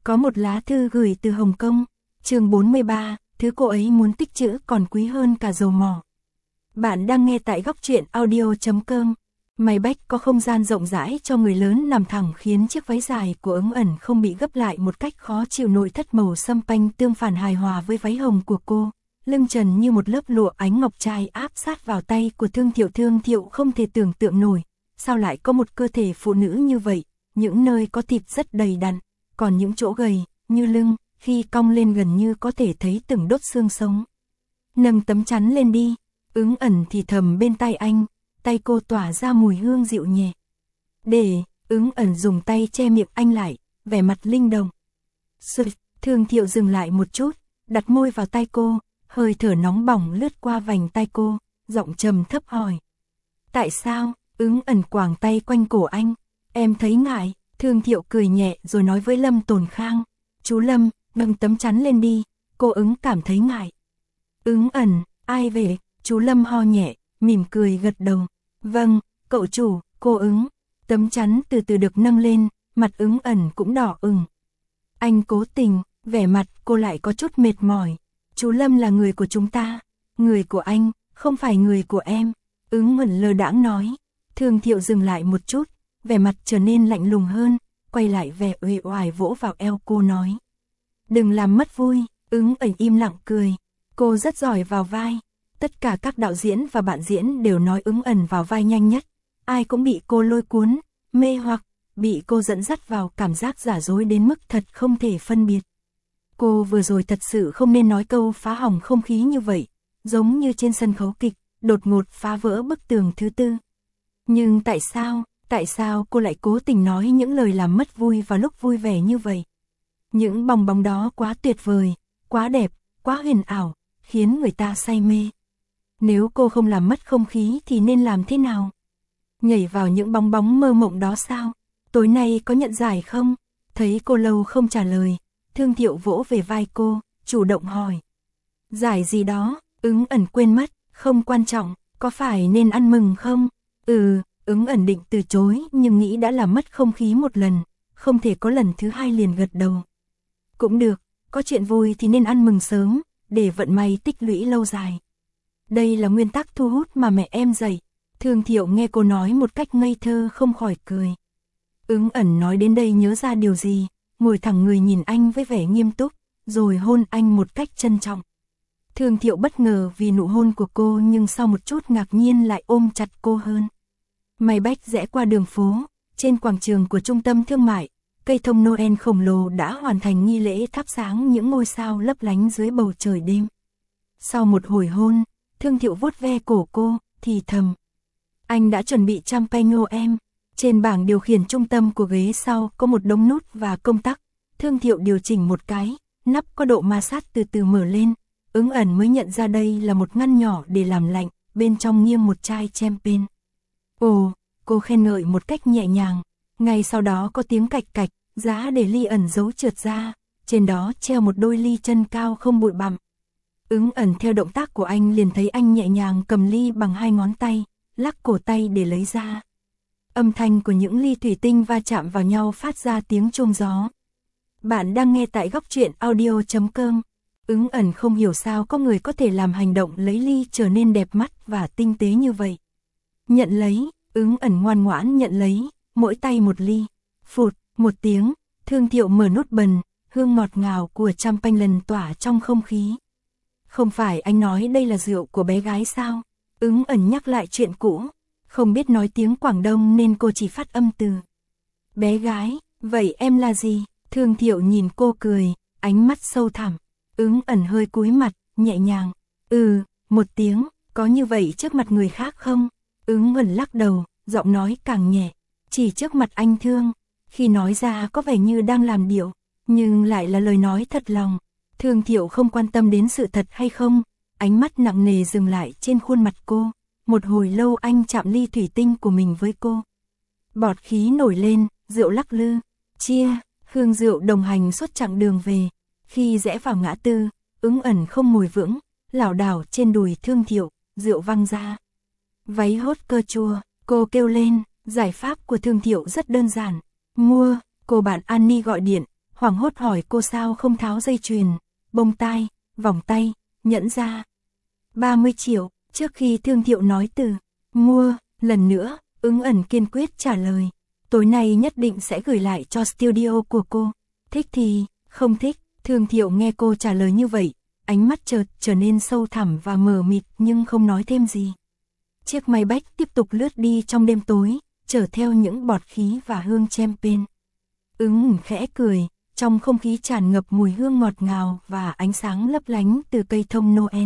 Có một lá thư gửi từ Hồng Kông, chương 43, thứ cô ấy muốn tích trữ còn quý hơn cả dầu mỏ. Bạn đang nghe tại góc truyện audio.com. May bách có không gian rộng rãi cho người lớn nằm thẳng khiến chiếc váy dài của Ứng Ẩn không bị gấp lại một cách khó chịu. Nội thất màu sâm panh tương phản hài hòa với váy hồng của cô, lưng trần như một lớp lụa ánh ngọc trai áp sát vào tay của Thương Thiệu. Thương Thiệu không thể tưởng tượng nổi, sao lại có một cơ thể phụ nữ như vậy, những nơi có thịt rất đầy đặn, còn những chỗ gầy, như lưng, khi cong lên gần như có thể thấy từng đốt xương sống. Nâng tấm chắn lên đi, Ứng Ẩn thì thầm bên tai anh, tay cô tỏa ra mùi hương dịu nhẹ. Để, Ứng Ẩn dùng tay che miệng anh lại, vẻ mặt linh động. Thương Thiệu dừng lại một chút, đặt môi vào tai cô, hơi thở nóng bỏng lướt qua vành tai cô, giọng trầm thấp hỏi. Tại sao? Ứng Ẩn quàng tay quanh cổ anh. Em thấy ngại. Thương Thiệu cười nhẹ rồi nói với Lâm Tồn Khang. Chú Lâm, nâng tấm chắn lên đi. Cô Ứng cảm thấy ngại. Ứng Ẩn, ai về? Chú Lâm ho nhẹ, mỉm cười gật đầu. Vâng, cậu chủ. Cô Ứng. Tấm chắn từ từ được nâng lên, mặt Ứng Ẩn cũng đỏ ửng. Anh cố tình, vẻ mặt cô lại có chút mệt mỏi. Chú Lâm là người của chúng ta, người của anh, không phải người của em. Ứng Ẩn lơ đãng nói. Thương Thiệu dừng lại một chút, vẻ mặt trở nên lạnh lùng hơn, quay lại vẻ uể oải vỗ vào eo cô nói. Đừng làm mất vui. Ứng Ẩn im lặng cười. Cô rất giỏi vào vai. Tất cả các đạo diễn và bạn diễn đều nói Ứng Ẩn vào vai nhanh nhất. Ai cũng bị cô lôi cuốn, mê hoặc, bị cô dẫn dắt vào cảm giác giả dối đến mức thật không thể phân biệt. Cô vừa rồi thật sự không nên nói câu phá hỏng không khí như vậy, giống như trên sân khấu kịch, đột ngột phá vỡ bức tường thứ tư. Nhưng tại sao cô lại cố tình nói những lời làm mất vui vào lúc vui vẻ như vậy? Những bong bóng đó quá tuyệt vời, quá đẹp, quá huyền ảo, khiến người ta say mê. Nếu cô không làm mất không khí thì nên làm thế nào? Nhảy vào những bong bóng mơ mộng đó sao? Tối nay có nhận giải không? Thấy cô lâu không trả lời, Thương Thiệu vỗ về vai cô, chủ động hỏi. Giải gì đó? Ứng Ẩn quên mất, không quan trọng, có phải nên ăn mừng không? Ứng Ẩn định từ chối nhưng nghĩ đã làm mất không khí một lần, không thể có lần thứ hai liền gật đầu. Cũng được, có chuyện vui thì nên ăn mừng sớm, để vận may tích lũy lâu dài. Đây là nguyên tắc thu hút mà mẹ em dạy. Thương Thiệu nghe cô nói một cách ngây thơ không khỏi cười. Ứng Ẩn nói đến đây nhớ ra điều gì, ngồi thẳng người nhìn anh với vẻ nghiêm túc, rồi hôn anh một cách trân trọng. Thương Thiệu bất ngờ vì nụ hôn của cô nhưng sau một chút ngạc nhiên lại ôm chặt cô hơn. May bách rẽ qua đường phố, trên quảng trường của trung tâm thương mại, cây thông Noel khổng lồ đã hoàn thành nghi lễ thắp sáng những ngôi sao lấp lánh dưới bầu trời đêm. Sau một hồi hôn, Thương Thiệu vuốt ve cổ cô, thì thầm. Anh đã chuẩn bị champagne em. Trên bảng điều khiển trung tâm của ghế sau có một đống nút và công tắc. Thương Thiệu điều chỉnh một cái, nắp có độ ma sát từ từ mở lên. Ứng Ẩn mới nhận ra đây là một ngăn nhỏ để làm lạnh, bên trong nghiêng một chai champagne. Ồ, cô khen ngợi một cách nhẹ nhàng. Ngay sau đó có tiếng cạch cạch, giá để ly ẩn giấu trượt ra. Trên đó treo một đôi ly chân cao không bụi bặm. Ứng Ẩn theo động tác của anh liền thấy anh nhẹ nhàng cầm ly bằng hai ngón tay, lắc cổ tay để lấy ra. Âm thanh của những ly thủy tinh va chạm vào nhau phát ra tiếng chuông gió. Bạn đang nghe tại góc truyện audio.com. Ứng Ẩn không hiểu sao có người có thể làm hành động lấy ly trở nên đẹp mắt và tinh tế như vậy. Nhận lấy, Ứng Ẩn ngoan ngoãn nhận lấy, mỗi tay một ly. Phụt, một tiếng, Thương Thiệu mở nút bần, hương ngọt ngào của champagne lần tỏa trong không khí. Không phải anh nói đây là rượu của bé gái sao? Ứng Ẩn nhắc lại chuyện cũ. Không biết nói tiếng Quảng Đông nên cô chỉ phát âm từ. Bé gái, vậy em là gì? Thương Thiệu nhìn cô cười, ánh mắt sâu thẳm. Ứng Ẩn hơi cúi mặt, nhẹ nhàng. Một tiếng, có như vậy trước mặt người khác không? Ứng Ẩn lắc đầu, giọng nói càng nhẹ. Chỉ trước mặt anh Thương. Khi nói ra có vẻ như đang làm điệu, nhưng lại là lời nói thật lòng. Thương Thiệu không quan tâm đến sự thật hay không, ánh mắt nặng nề dừng lại trên khuôn mặt cô. Một hồi lâu anh chạm ly thủy tinh của mình với cô. Bọt khí nổi lên, rượu lắc lư, chia, hương rượu đồng hành suốt chặng đường về. Khi rẽ vào ngã tư, Ứng Ẩn không ngồi vững, lảo đảo trên đùi Thương Thiệu, rượu văng ra. Váy hốt cơ chua, cô kêu lên, giải pháp của Thương Thiệu rất đơn giản. Mua, cô bạn Annie gọi điện, hoảng hốt hỏi cô sao không tháo dây chuyền, bông tai, vòng tay, nhẫn ra. 30 triệu, trước khi Thương Thiệu nói từ mua, lần nữa, Ứng Ẩn kiên quyết trả lời. Tối nay nhất định sẽ gửi lại cho studio của cô. Thích thì, không thích. Thương Thiệu nghe cô trả lời như vậy, ánh mắt chợt trở nên sâu thẳm và mờ mịt nhưng không nói thêm gì. Chiếc máy bách tiếp tục lướt đi trong đêm tối, chở theo những bọt khí và hương champagne. Ứng Ẩn khẽ cười, trong không khí tràn ngập mùi hương ngọt ngào và ánh sáng lấp lánh từ cây thông Noel.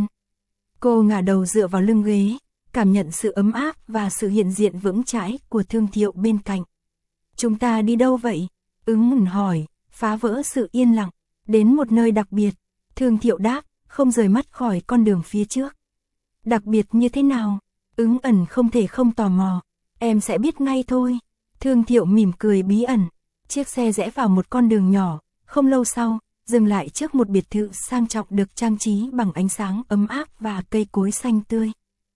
Cô ngả đầu dựa vào lưng ghế, cảm nhận sự ấm áp và sự hiện diện vững chãi của Thương Thiệu bên cạnh. Chúng ta đi đâu vậy? Ứng Ẩn hỏi, phá vỡ sự yên lặng. Đến một nơi đặc biệt. Thương Thiệu đáp, không rời mắt khỏi con đường phía trước. Đặc biệt như thế nào? Ứng Ẩn không thể không tò mò. Em sẽ biết ngay thôi. Thương Thiệu mỉm cười bí ẩn. Chiếc xe rẽ vào một con đường nhỏ, không lâu sau, dừng lại trước một biệt thự sang trọng được trang trí bằng ánh sáng ấm áp và cây cối xanh tươi.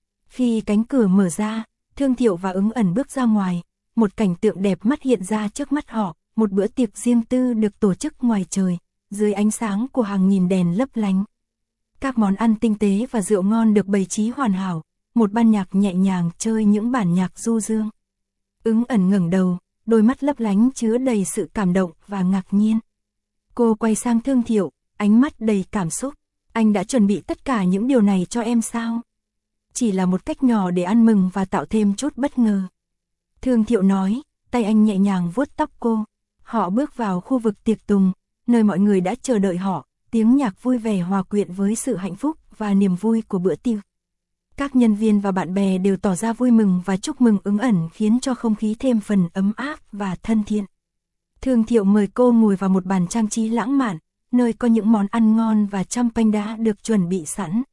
Khi cánh cửa mở ra, Thương Thiệu và Ứng Ẩn bước ra ngoài, một cảnh tượng đẹp mắt hiện ra trước mắt họ, một bữa tiệc riêng tư được tổ chức ngoài trời, dưới ánh sáng của hàng nghìn đèn lấp lánh. Các món ăn tinh tế và rượu ngon được bày trí hoàn hảo, một ban nhạc nhẹ nhàng chơi những bản nhạc du dương. Ứng Ẩn ngẩng đầu, đôi mắt lấp lánh chứa đầy sự cảm động và ngạc nhiên. Cô quay sang Thương Thiệu, ánh mắt đầy cảm xúc. Anh đã chuẩn bị tất cả những điều này cho em sao? Chỉ là một cách nhỏ để ăn mừng và tạo thêm chút bất ngờ. Thương Thiệu nói, tay anh nhẹ nhàng vuốt tóc cô. Họ bước vào khu vực tiệc tùng, nơi mọi người đã chờ đợi họ, tiếng nhạc vui vẻ hòa quyện với sự hạnh phúc và niềm vui của bữa tiệc. Các nhân viên và bạn bè đều tỏ ra vui mừng và chúc mừng Ứng Ẩn khiến cho không khí thêm phần ấm áp và thân thiện. Thương Thiệu mời cô ngồi vào một bàn trang trí lãng mạn, nơi có những món ăn ngon và champagne đã được chuẩn bị sẵn.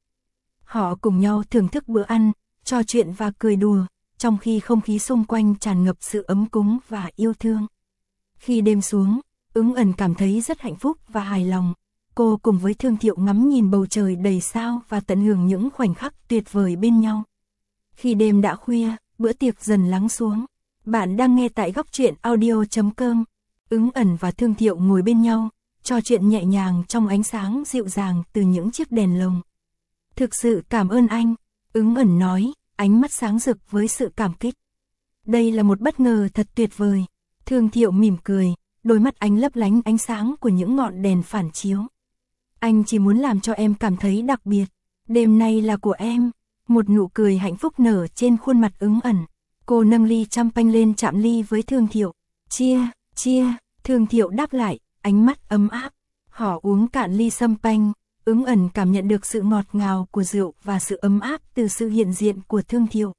Họ cùng nhau thưởng thức bữa ăn, trò chuyện và cười đùa, trong khi không khí xung quanh tràn ngập sự ấm cúng và yêu thương. Khi đêm xuống, Ứng Ẩn cảm thấy rất hạnh phúc và hài lòng. Cô cùng với Thương Thiệu ngắm nhìn bầu trời đầy sao và tận hưởng những khoảnh khắc tuyệt vời bên nhau. Khi đêm đã khuya, bữa tiệc dần lắng xuống. Bạn đang nghe tại Góc Truyện Audio.com. Ứng Ẩn và Thương Thiệu ngồi bên nhau, trò chuyện nhẹ nhàng trong ánh sáng dịu dàng từ những chiếc đèn lồng. Thực sự cảm ơn anh, Ứng Ẩn nói, ánh mắt sáng rực với sự cảm kích. Đây là một bất ngờ thật tuyệt vời. Thương Thiệu mỉm cười, đôi mắt anh lấp lánh ánh sáng của những ngọn đèn phản chiếu. Anh chỉ muốn làm cho em cảm thấy đặc biệt. Đêm nay là của em. Một nụ cười hạnh phúc nở trên khuôn mặt Ứng Ẩn. Cô nâng ly champagne lên chạm ly với Thương Thiệu. Chia, chia, Thương Thiệu đáp lại, ánh mắt ấm áp. Họ uống cạn ly champagne. Ứng Ẩn cảm nhận được sự ngọt ngào của rượu và sự ấm áp từ sự hiện diện của Thương Thiệu.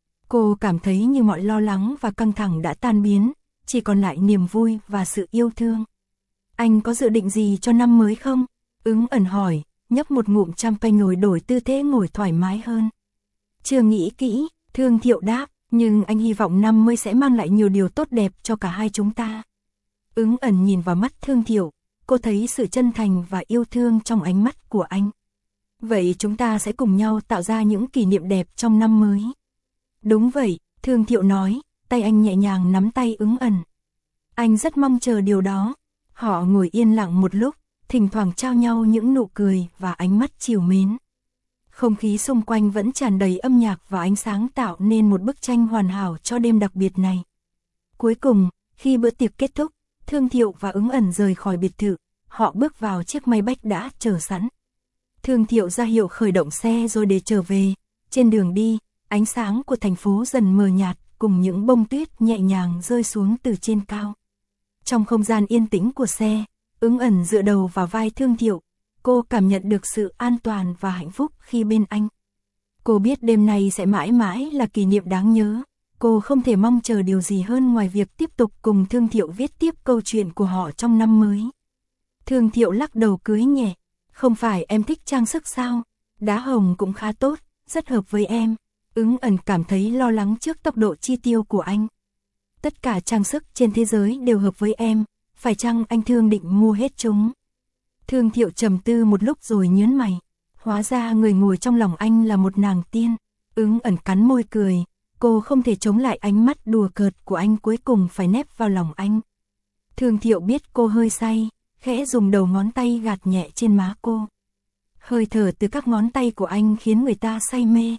Cô cảm thấy như mọi lo lắng và căng thẳng đã tan biến, chỉ còn lại niềm vui và sự yêu thương. Anh có dự định gì cho năm mới không? Ứng Ẩn hỏi, nhấp một ngụm champagne rồi đổi tư thế ngồi thoải mái hơn. Chưa nghĩ kỹ, Thương Thiệu đáp, nhưng anh hy vọng năm mới sẽ mang lại nhiều điều tốt đẹp cho cả hai chúng ta. Ứng Ẩn nhìn vào mắt Thương Thiệu, cô thấy sự chân thành và yêu thương trong ánh mắt của anh. Vậy chúng ta sẽ cùng nhau tạo ra những kỷ niệm đẹp trong năm mới. Đúng vậy, Thương Thiệu nói, tay anh nhẹ nhàng nắm tay Ứng Ẩn. Anh rất mong chờ điều đó. Họ ngồi yên lặng một lúc, thỉnh thoảng trao nhau những nụ cười và ánh mắt trìu mến. Không khí xung quanh vẫn tràn đầy âm nhạc và ánh sáng tạo nên một bức tranh hoàn hảo cho đêm đặc biệt này. Cuối cùng, khi bữa tiệc kết thúc, Thương Thiệu và Ứng Ẩn rời khỏi biệt thự, họ bước vào chiếc máy bách đã chờ sẵn. Thương Thiệu ra hiệu khởi động xe rồi để trở về. Trên đường đi, ánh sáng của thành phố dần mờ nhạt cùng những bông tuyết nhẹ nhàng rơi xuống từ trên cao. Trong không gian yên tĩnh của xe, Ứng Ẩn dựa đầu vào vai Thương Thiệu. Cô cảm nhận được sự an toàn và hạnh phúc khi bên anh. Cô biết đêm nay sẽ mãi mãi là kỷ niệm đáng nhớ. Cô không thể mong chờ điều gì hơn ngoài việc tiếp tục cùng Thương Thiệu viết tiếp câu chuyện của họ trong năm mới. Thương Thiệu lắc đầu cười nhẹ. Không phải em thích trang sức sao? Đá hồng cũng khá tốt, rất hợp với em. Ứng Ẩn cảm thấy lo lắng trước tốc độ chi tiêu của anh. Tất cả trang sức trên thế giới đều hợp với em, phải chăng anh Thương định mua hết chúng? Thương Thiệu trầm tư một lúc rồi nhớn mày. Hóa ra người ngồi trong lòng anh là một nàng tiên. Ứng Ẩn cắn môi cười. Cô không thể chống lại ánh mắt đùa cợt của anh, cuối cùng phải nép vào lòng anh. Thương Thiệu biết cô hơi say, khẽ dùng đầu ngón tay gạt nhẹ trên má cô. Hơi thở từ các ngón tay của anh khiến người ta say mê.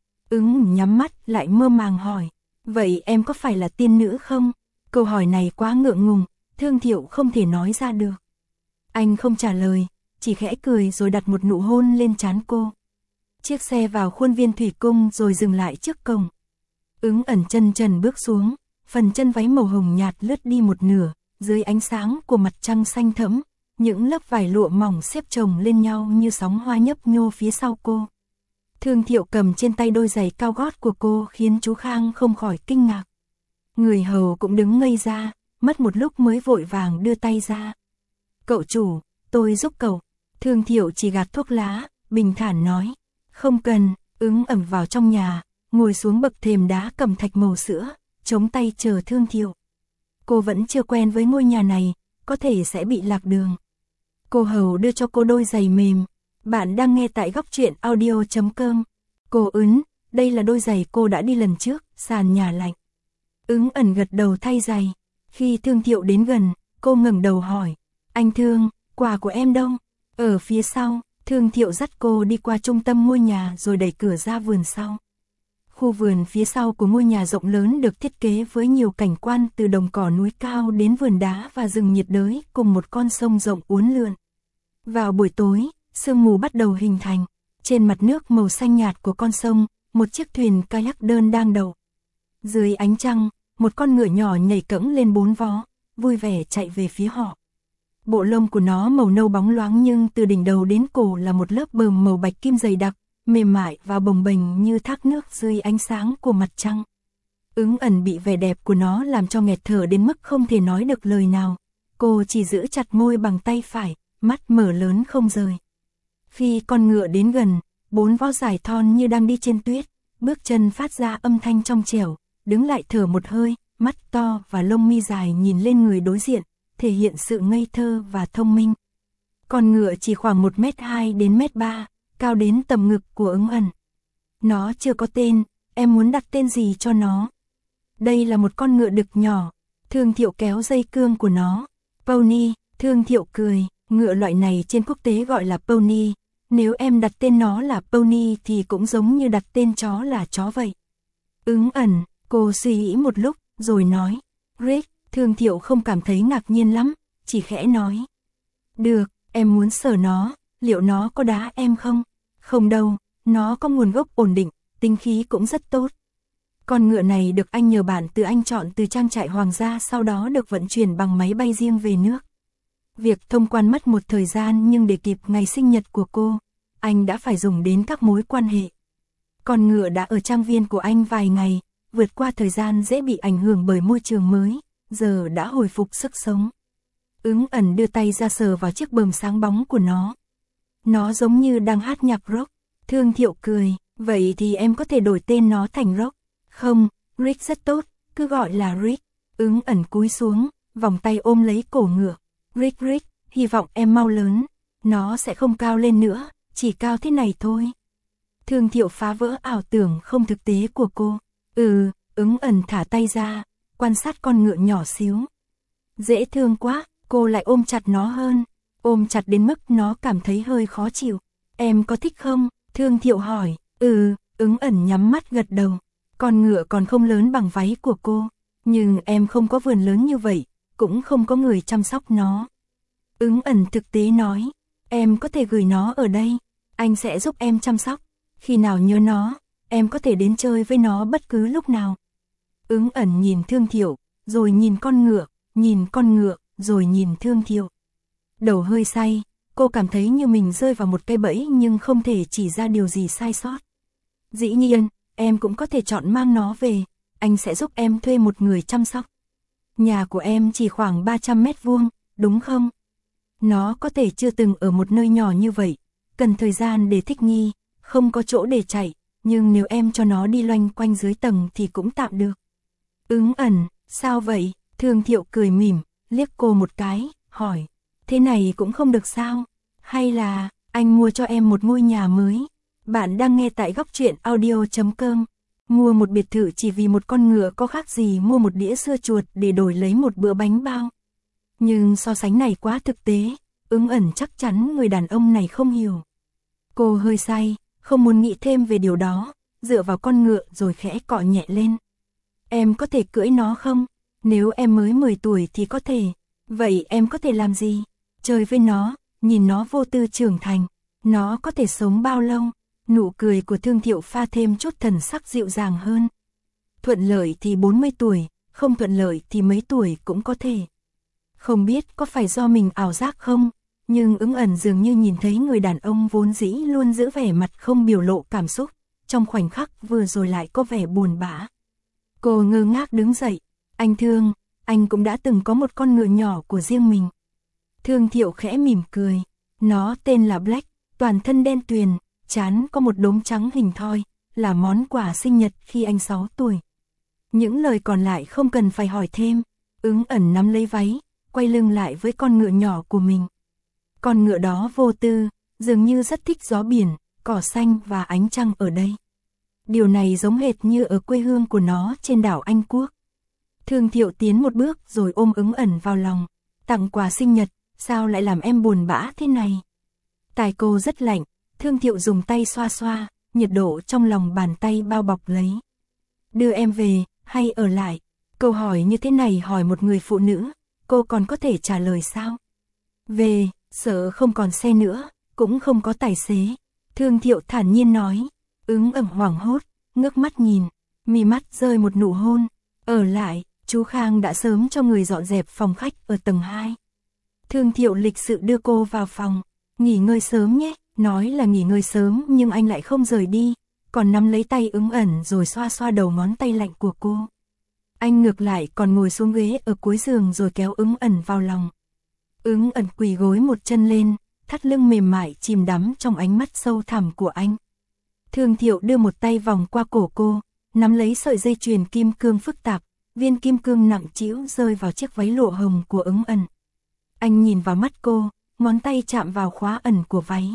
Ứng nhắm mắt lại mơ màng hỏi, vậy em có phải là tiên nữ không? Câu hỏi này quá ngượng ngùng, Thương Thiệu không thể nói ra được. Anh không trả lời, chỉ khẽ cười rồi đặt một nụ hôn lên trán cô. Chiếc xe vào khuôn viên thủy cung rồi dừng lại trước cổng. Ứng ẩn chân trần bước xuống, phần chân váy màu hồng nhạt lướt đi một nửa, dưới ánh sáng của mặt trăng xanh thẫm, những lớp vải lụa mỏng xếp chồng lên nhau như sóng hoa nhấp nhô phía sau cô. Thương Thiệu cầm trên tay đôi giày cao gót của cô khiến chú Khang không khỏi kinh ngạc. Người hầu cũng đứng ngây ra, mất một lúc mới vội vàng đưa tay ra. Cậu chủ, tôi giúp cậu. Thương Thiệu chỉ gạt thuốc lá, bình thản nói. Không cần. Ứng ẩm vào trong nhà, ngồi xuống bậc thềm đá cẩm thạch màu sữa, chống tay chờ Thương Thiệu. Cô vẫn chưa quen với ngôi nhà này, có thể sẽ bị lạc đường. Cô hầu đưa cho cô đôi giày mềm. Bạn đang nghe tại góc truyện audio.com. Cô Ứng, đây là đôi giày cô đã đi lần trước, sàn nhà lạnh. Ứng ẩn gật đầu thay giày. Khi Thương Thiệu đến gần, cô ngẩng đầu hỏi. Anh Thương, quà của em đâu? Ở phía sau. Thương Thiệu dắt cô đi qua trung tâm ngôi nhà rồi đẩy cửa ra vườn sau. Khu vườn phía sau của ngôi nhà rộng lớn được thiết kế với nhiều cảnh quan từ đồng cỏ núi cao đến vườn đá và rừng nhiệt đới cùng một con sông rộng uốn lượn. Vào buổi tối, sương mù bắt đầu hình thành. Trên mặt nước màu xanh nhạt của con sông, một chiếc thuyền kayak đơn đang đậu. Dưới ánh trăng, một con ngựa nhỏ nhảy cẫng lên 4 vó, vui vẻ chạy về phía họ. Bộ lông của nó màu nâu bóng loáng nhưng từ đỉnh đầu đến cổ là một lớp bờm màu bạch kim dày đặc, mềm mại và bồng bềnh như thác nước dưới ánh sáng của mặt trăng. Ứng ẩn bị vẻ đẹp của nó làm cho nghẹt thở đến mức không thể nói được lời nào. Cô chỉ giữ chặt môi bằng tay phải, mắt mở lớn không rời. Khi con ngựa đến gần, 4 vó dài thon như đang đi trên tuyết, bước chân phát ra âm thanh trong trẻo, đứng lại thở một hơi, mắt to và lông mi dài nhìn lên người đối diện, thể hiện sự ngây thơ và thông minh. Con ngựa chỉ khoảng 1m2 đến 1m3, cao đến tầm ngực của Ứng ẩn. Nó chưa có tên, em muốn đặt tên gì cho nó? Đây là một con ngựa đực nhỏ. Thương Thiệu kéo dây cương của nó. Pony. Thương Thiệu cười, ngựa loại này trên quốc tế gọi là pony. Nếu em đặt tên nó là pony thì cũng giống như đặt tên chó là chó vậy. Ứng ẩn, cô suy nghĩ một lúc, rồi nói. Rick. Thương Thiệu không cảm thấy ngạc nhiên lắm, chỉ khẽ nói. Được, em muốn sờ nó, liệu nó có đá em không? Không đâu, nó có nguồn gốc ổn định, tính khí cũng rất tốt. Con ngựa này được anh nhờ bản từ anh chọn từ trang trại hoàng gia, sau đó được vận chuyển bằng máy bay riêng về nước. Việc thông quan mất một thời gian nhưng để kịp ngày sinh nhật của cô, anh đã phải dùng đến các mối quan hệ. Con ngựa đã ở trang viên của anh vài ngày, vượt qua thời gian dễ bị ảnh hưởng bởi môi trường mới, giờ đã hồi phục sức sống. Ứng ẩn đưa tay ra sờ vào chiếc bờm sáng bóng của nó. Nó giống như đang hát nhạc rock. Thương Thiệu cười, vậy thì em có thể đổi tên nó thành Rock. Không, Rick rất tốt, cứ gọi là Rick. Ứng ẩn cúi xuống, vòng tay ôm lấy cổ ngựa. Rick, hy vọng em mau lớn. Nó sẽ không cao lên nữa, chỉ cao thế này thôi. Thương Thiệu phá vỡ ảo tưởng không thực tế của cô. Ứng ẩn thả tay ra, quan sát con ngựa nhỏ xíu. Dễ thương quá, cô lại ôm chặt nó hơn. Ôm chặt đến mức nó cảm thấy hơi khó chịu. Em có thích không? Thương Thiệu hỏi. Ứng ẩn nhắm mắt gật đầu. Con ngựa còn không lớn bằng váy của cô. Nhưng em không có vườn lớn như vậy, cũng không có người chăm sóc nó. Ứng ẩn thực tế nói. Em có thể gửi nó ở đây. Anh sẽ giúp em chăm sóc. Khi nào nhớ nó, em có thể đến chơi với nó bất cứ lúc nào. Ứng ẩn nhìn Thương Thiệu, rồi nhìn con ngựa, rồi nhìn Thương Thiệu. Đầu hơi say, cô cảm thấy như mình rơi vào một cái bẫy nhưng không thể chỉ ra điều gì sai sót. Dĩ nhiên, em cũng có thể chọn mang nó về, anh sẽ giúp em thuê một người chăm sóc. Nhà của em chỉ khoảng 300 mét vuông, đúng không? Nó có thể chưa từng ở một nơi nhỏ như vậy, cần thời gian để thích nghi, không có chỗ để chạy, nhưng nếu em cho nó đi loanh quanh dưới tầng thì cũng tạm được. Ứng ẩn, sao vậy? Thương Thiệu cười mỉm, liếc cô một cái, hỏi. Thế này cũng không được sao? Hay là, anh mua cho em một ngôi nhà mới? Bạn đang nghe tại góc truyện audio.com. Mua một biệt thự chỉ vì một con ngựa có khác gì mua một đĩa sưa chuột để đổi lấy một bữa bánh bao. Nhưng so sánh này quá thực tế, Ứng Ẩn chắc chắn người đàn ông này không hiểu. Cô hơi say, không muốn nghĩ thêm về điều đó, dựa vào con ngựa rồi khẽ cọ nhẹ lên. Em có thể cưỡi nó không? Nếu em mới 10 tuổi thì có thể. Vậy em có thể làm gì? Chơi với nó, nhìn nó vô tư trưởng thành. Nó có thể sống bao lâu? Nụ cười của Thương Thiệu pha thêm chút thần sắc dịu dàng hơn. Thuận lợi thì 40 tuổi, không thuận lợi thì mấy tuổi cũng có thể. Không biết có phải do mình ảo giác không? Nhưng Ứng Ẩn dường như nhìn thấy người đàn ông vốn dĩ luôn giữ vẻ mặt không biểu lộ cảm xúc, trong khoảnh khắc vừa rồi lại có vẻ buồn bã. Cô ngơ ngác đứng dậy. Anh Thương, anh cũng đã từng có một con ngựa nhỏ của riêng mình. Thương Thiệu khẽ mỉm cười. Nó tên là Black, toàn thân đen tuyền, trán có một đốm trắng hình thoi, là món quà sinh nhật khi anh 6 tuổi. Những lời còn lại không cần phải hỏi thêm. Ứng Ẩn nắm lấy váy, quay lưng lại với con ngựa nhỏ của mình. Con ngựa đó vô tư, dường như rất thích gió biển, cỏ xanh và ánh trăng ở đây. Điều này giống hệt như ở quê hương của nó trên đảo Anh Quốc. Thương Thiệu tiến một bước rồi ôm Ứng Ẩn vào lòng. Tặng quà sinh nhật, sao lại làm em buồn bã thế này? Tai cô rất lạnh, Thương Thiệu dùng tay xoa xoa, nhiệt độ trong lòng bàn tay bao bọc lấy. Đưa em về, hay ở lại? Câu hỏi như thế này hỏi một người phụ nữ, cô còn có thể trả lời sao? Về, sợ không còn xe nữa, cũng không có tài xế. Thương Thiệu thản nhiên nói. Ứng Ẩn hoảng hốt, ngước mắt nhìn, mi mắt rơi một nụ hôn. Ở lại, chú Khang đã sớm cho người dọn dẹp phòng khách ở tầng 2. Thương Thiệu lịch sự đưa cô vào phòng. Nghỉ ngơi sớm nhé. Nói là nghỉ ngơi sớm nhưng anh lại không rời đi, còn nắm lấy tay Ứng Ẩn rồi xoa xoa đầu ngón tay lạnh của cô. Anh ngược lại còn ngồi xuống ghế ở cuối giường rồi kéo Ứng Ẩn vào lòng. Ứng Ẩn quỳ gối một chân lên, thắt lưng mềm mại chìm đắm trong ánh mắt sâu thẳm của anh. Thương Thiệu đưa một tay vòng qua cổ cô, nắm lấy sợi dây chuyền kim cương phức tạp, viên kim cương nặng trĩu rơi vào chiếc váy lụa hồng của Ứng Ẩn. Anh nhìn vào mắt cô, ngón tay chạm vào khóa ẩn của váy.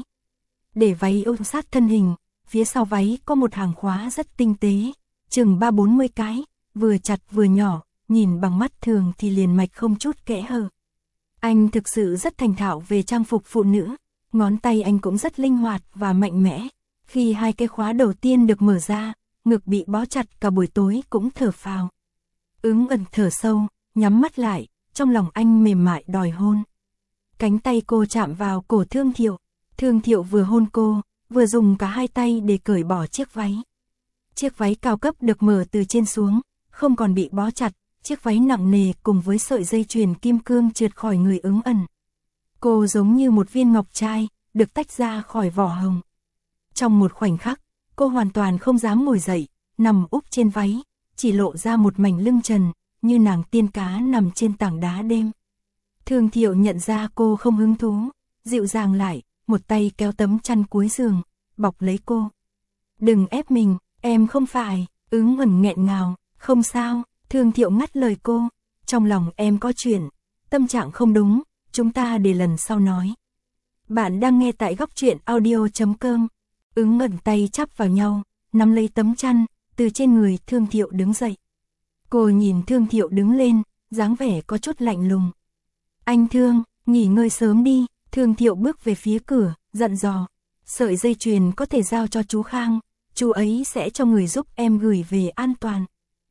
Để váy ôm sát thân hình, phía sau váy có một hàng khóa rất tinh tế, chừng 30-40 cái, vừa chặt vừa nhỏ, nhìn bằng mắt thường thì liền mạch không chút kẽ hở. Anh thực sự rất thành thạo về trang phục phụ nữ, ngón tay anh cũng rất linh hoạt và mạnh mẽ. Khi hai cái khóa đầu tiên được mở ra, ngực bị bó chặt cả buổi tối cũng thở phào. Ứng Ẩn thở sâu, nhắm mắt lại, trong lòng anh mềm mại đòi hôn. Cánh tay cô chạm vào cổ Thương Thiệu. Thương Thiệu vừa hôn cô, vừa dùng cả hai tay để cởi bỏ chiếc váy. Chiếc váy cao cấp được mở từ trên xuống, không còn bị bó chặt, chiếc váy nặng nề cùng với sợi dây chuyền kim cương trượt khỏi người Ứng Ẩn. Cô giống như một viên ngọc trai, được tách ra khỏi vỏ hồng. Trong một khoảnh khắc, cô hoàn toàn không dám ngồi dậy, nằm úp trên váy, chỉ lộ ra một mảnh lưng trần, như nàng tiên cá nằm trên tảng đá đêm. Thương Thiệu nhận ra cô không hứng thú, dịu dàng lại, một tay kéo tấm chăn cuối giường, bọc lấy cô. Đừng ép mình, em không phải. Ứng Ẩn nghẹn ngào. Không sao. Thương Thiệu ngắt lời cô. Trong lòng em có chuyện, tâm trạng không đúng, chúng ta để lần sau nói. Bạn đang nghe tại góc truyện audio.com. Ứng Ẩn tay chắp vào nhau, nắm lấy tấm chăn, từ trên người Thương Thiệu đứng dậy. Cô nhìn Thương Thiệu đứng lên, dáng vẻ có chút lạnh lùng. Anh Thương, nghỉ ngơi sớm đi. Thương Thiệu bước về phía cửa, dặn dò. Sợi dây chuyền có thể giao cho chú Khang, chú ấy sẽ cho người giúp em gửi về an toàn.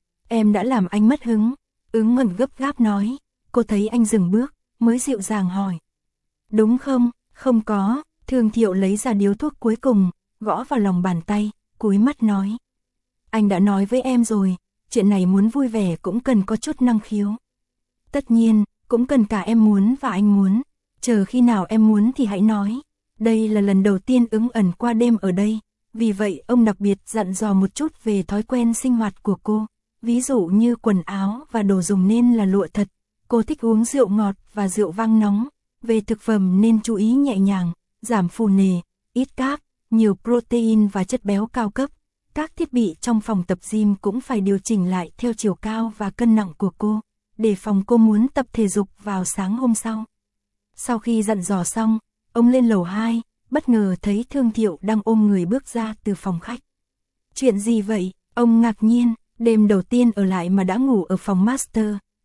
Em đã làm anh mất hứng. Ứng Ẩn gấp gáp nói. Cô thấy anh dừng bước, mới dịu dàng hỏi. Đúng không? Không có. Thương Thiệu lấy ra điếu thuốc cuối cùng, gõ vào lòng bàn tay, cúi mắt nói. Anh đã nói với em rồi, chuyện này muốn vui vẻ cũng cần có chút năng khiếu. Tất nhiên, cũng cần cả em muốn và anh muốn. Chờ khi nào em muốn thì hãy nói. Đây là lần đầu tiên Ứng Ẩn qua đêm ở đây, vì vậy ông đặc biệt dặn dò một chút về thói quen sinh hoạt của cô. Ví dụ như quần áo và đồ dùng nên là lụa thật. Cô thích uống rượu ngọt và rượu vang nóng. Về thực phẩm nên chú ý nhẹ nhàng, giảm phù nề, ít carb, nhiều protein và chất béo cao cấp. Các thiết bị trong phòng tập gym cũng phải điều chỉnh lại theo chiều cao và cân nặng của cô, để phòng cô muốn tập thể dục vào sáng hôm sau. Sau khi dặn dò xong, ông lên lầu 2, bất ngờ thấy Thương Thiệu đang ôm người bước ra từ phòng khách. Chuyện gì vậy? Ông ngạc nhiên, đêm đầu tiên ở lại mà đã ngủ ở phòng master,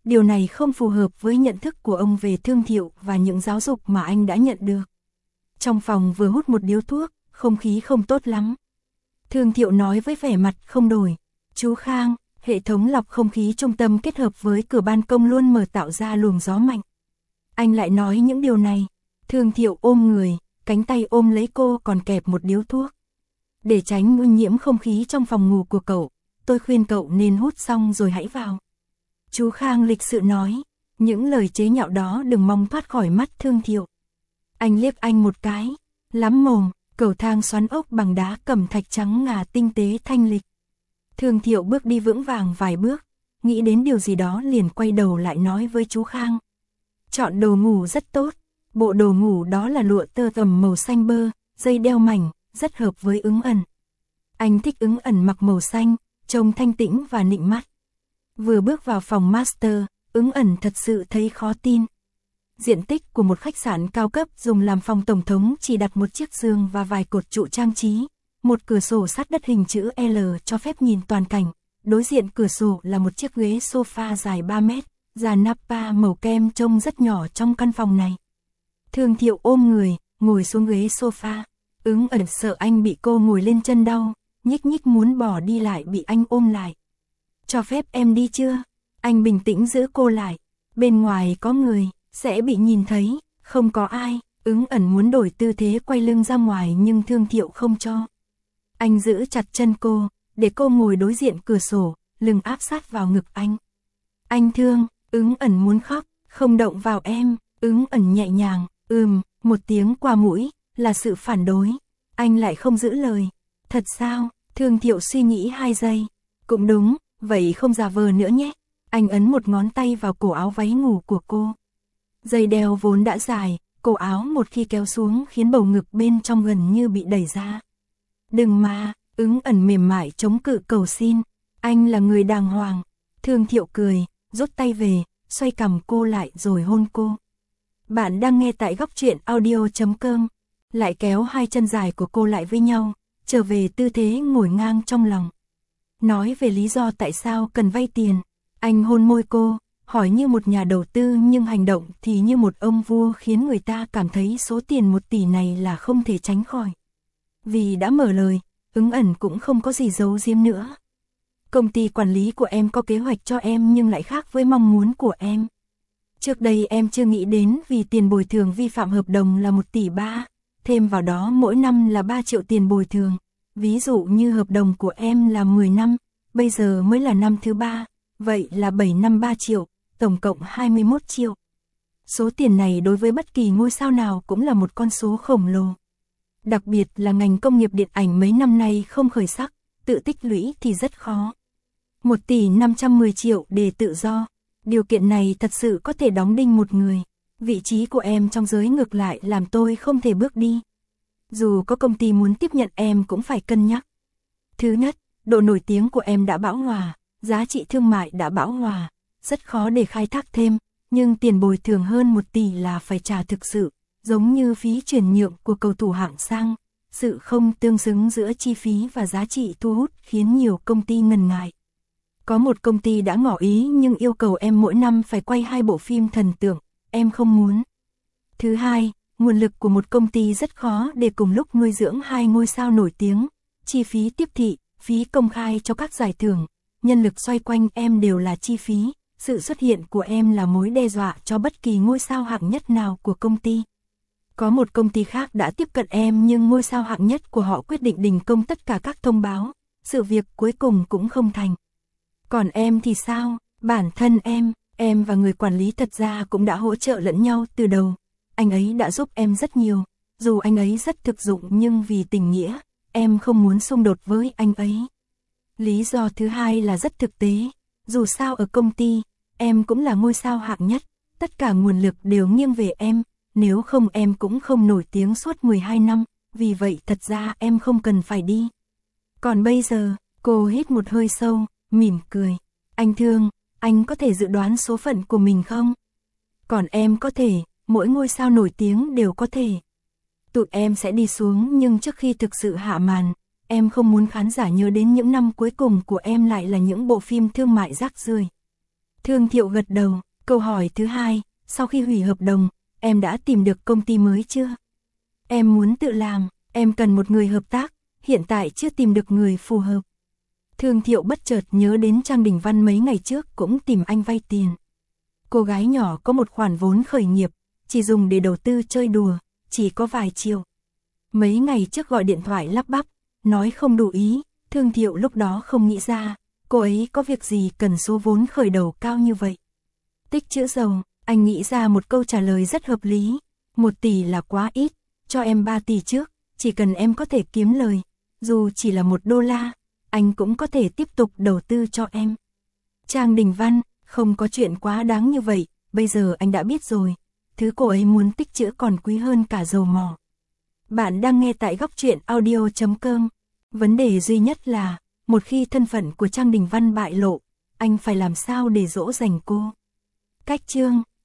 Điều này không phù hợp với nhận thức của ông về thương Thiệu và những giáo dục mà anh đã nhận được. Trong phòng vừa hút một điếu thuốc, không khí không tốt lắm. Thương Thiệu nói với vẻ mặt không đổi. Chú Khang, hệ thống lọc không khí trung tâm kết hợp với cửa ban công luôn mở tạo ra luồng gió mạnh. Anh lại nói những điều này. Thương Thiệu ôm người, cánh tay ôm lấy cô còn kẹp một điếu thuốc. Để tránh ô nhiễm không khí trong phòng ngủ của cậu, tôi khuyên cậu nên hút xong rồi hãy vào. Chú Khang lịch sự nói, những lời chế nhạo đó đừng mong thoát khỏi mắt Thương Thiệu. Anh liếc anh một cái, lắm mồm, cầu thang xoắn ốc bằng đá cẩm thạch trắng ngà tinh tế thanh lịch. Thương Thiệu bước đi vững vàng vài bước, nghĩ đến điều gì đó liền quay đầu lại nói với chú Khang. Chọn đồ ngủ rất tốt, bộ đồ ngủ đó là lụa tơ tằm màu xanh bơ, dây đeo mảnh, rất hợp với Ứng Ẩn. Anh thích Ứng Ẩn mặc màu xanh, trông thanh tĩnh và nịnh mắt. Vừa bước vào phòng master, Ứng Ẩn thật sự thấy khó tin. Diện tích của một khách sạn cao cấp dùng làm phòng tổng thống chỉ đặt một chiếc giường và vài cột trụ trang trí. Một cửa sổ sát đất hình chữ L cho phép nhìn toàn cảnh. Đối diện cửa sổ là một chiếc ghế sofa dài 3 mét, da nappa màu kem trông rất nhỏ trong căn phòng này. Thương Thiệu ôm người, ngồi xuống ghế sofa. Ứng Ẩn sợ anh bị cô ngồi lên chân đau, nhích nhích muốn bỏ đi lại bị anh ôm lại. Cho phép em đi chưa? Anh bình tĩnh giữ cô lại. Bên ngoài có người, sẽ bị nhìn thấy, không có ai. Ứng Ẩn muốn đổi tư thế quay lưng ra ngoài nhưng Thương Thiệu không cho. Anh giữ chặt chân cô, để cô ngồi đối diện cửa sổ, lưng áp sát vào ngực anh. Anh thương, Ứng Ẩn muốn khóc, không động vào em. Ứng Ẩn nhẹ nhàng, một tiếng qua mũi, là sự phản đối. Anh lại không giữ lời. Thật sao? Thương Thiệu suy nghĩ 2 giây. Cũng đúng, vậy không giả vờ nữa nhé. Anh ấn một ngón tay vào cổ áo váy ngủ của cô. Dây đeo vốn đã dài, cổ áo một khi kéo xuống khiến bầu ngực bên trong gần như bị đẩy ra. Đừng mà, Ứng Ẩn mềm mại chống cự cầu xin. Anh là người đàng hoàng. Thương Thiệu cười, rút tay về, xoay cằm cô lại rồi hôn cô. Bạn đang nghe tại góc truyện audio.com. Lại kéo 2 chân dài của cô lại với nhau, trở về tư thế ngồi ngang trong lòng. Nói về lý do tại sao cần vay tiền. Anh hôn môi cô, hỏi như một nhà đầu tư nhưng hành động thì như một ông vua khiến người ta cảm thấy số tiền 1 tỷ này là không thể tránh khỏi. Vì đã mở lời, Ứng Ẩn cũng không có gì giấu giếm nữa. Công ty quản lý của em có kế hoạch cho em nhưng lại khác với mong muốn của em. Trước đây em chưa nghĩ đến vì tiền bồi thường vi phạm hợp đồng là 1,3 tỷ, thêm vào đó mỗi năm là 3 triệu tiền bồi thường. Ví dụ như hợp đồng của em là 10 năm, bây giờ mới là năm thứ 3, vậy là 7 năm 3 triệu, tổng cộng 21 triệu. Số tiền này đối với bất kỳ ngôi sao nào cũng là một con số khổng lồ. Đặc biệt là ngành công nghiệp điện ảnh mấy năm nay không khởi sắc, tự tích lũy thì rất khó. 1 tỷ 510 triệu để tự do. Điều kiện này thật sự có thể đóng đinh một người. Vị trí của em trong giới ngược lại làm tôi không thể bước đi. Dù có công ty muốn tiếp nhận em cũng phải cân nhắc. Thứ nhất, độ nổi tiếng của em đã bão hòa, giá trị thương mại đã bão hòa, rất khó để khai thác thêm, nhưng tiền bồi thường hơn 1 tỷ là phải trả thực sự, giống như phí chuyển nhượng của cầu thủ hạng sang. Sự không tương xứng giữa chi phí và giá trị thu hút khiến nhiều công ty ngần ngại. Có một công ty đã ngỏ ý nhưng yêu cầu em mỗi năm phải quay 2 bộ phim thần tượng, em không muốn. Thứ hai, nguồn lực của một công ty rất khó để cùng lúc nuôi dưỡng 2 ngôi sao nổi tiếng, chi phí tiếp thị, phí công khai cho các giải thưởng, nhân lực xoay quanh em đều là chi phí, sự xuất hiện của em là mối đe dọa cho bất kỳ ngôi sao hạng nhất nào của công ty. Có một công ty khác đã tiếp cận em nhưng ngôi sao hạng nhất của họ quyết định đình công tất cả các thông báo, sự việc cuối cùng cũng không thành. Còn em thì sao? Bản thân em và người quản lý thật ra cũng đã hỗ trợ lẫn nhau từ đầu. Anh ấy đã giúp em rất nhiều, dù anh ấy rất thực dụng nhưng vì tình nghĩa, em không muốn xung đột với anh ấy. Lý do thứ hai là rất thực tế, dù sao ở công ty, em cũng là ngôi sao hạng nhất, tất cả nguồn lực đều nghiêng về em, nếu không em cũng không nổi tiếng suốt 12 năm, vì vậy thật ra em không cần phải đi. Còn bây giờ, cô hít một hơi sâu, mỉm cười. Anh thương, anh có thể dự đoán số phận của mình không? Còn em có thể, mỗi ngôi sao nổi tiếng đều có thể. Tụi em sẽ đi xuống nhưng trước khi thực sự hạ màn, em không muốn khán giả nhớ đến những năm cuối cùng của em lại là những bộ phim thương mại rác rưởi. Thương Thiệu gật đầu. Câu hỏi thứ hai, sau khi hủy hợp đồng, em đã tìm được công ty mới chưa? Em muốn tự làm, em cần một người hợp tác, hiện tại chưa tìm được người phù hợp. Thương Thiệu bất chợt nhớ đến Trang Đình Văn mấy ngày trước cũng tìm anh vay tiền. Cô gái nhỏ có một khoản vốn khởi nghiệp, chỉ dùng để đầu tư chơi đùa, chỉ có vài triệu. Mấy ngày trước gọi điện thoại lắp bắp, nói không đủ ý, Thương Thiệu lúc đó không nghĩ ra, cô ấy có việc gì cần số vốn khởi đầu cao như vậy. Tích trữ dầu, anh nghĩ ra một câu trả lời rất hợp lý, 1 tỷ là quá ít, cho em 3 tỷ trước, chỉ cần em có thể kiếm lời, dù chỉ là $1, anh cũng có thể tiếp tục đầu tư cho em. Trang Đình Văn, không có chuyện quá đáng như vậy, bây giờ anh đã biết rồi, thứ cô ấy muốn tích trữ còn quý hơn cả dầu mỏ. Bạn đang nghe tại góc truyện audio.com. Vấn đề duy nhất là, một khi thân phận của Trang Đình Văn bại lộ, anh phải làm sao để dỗ dành cô? Cách chương,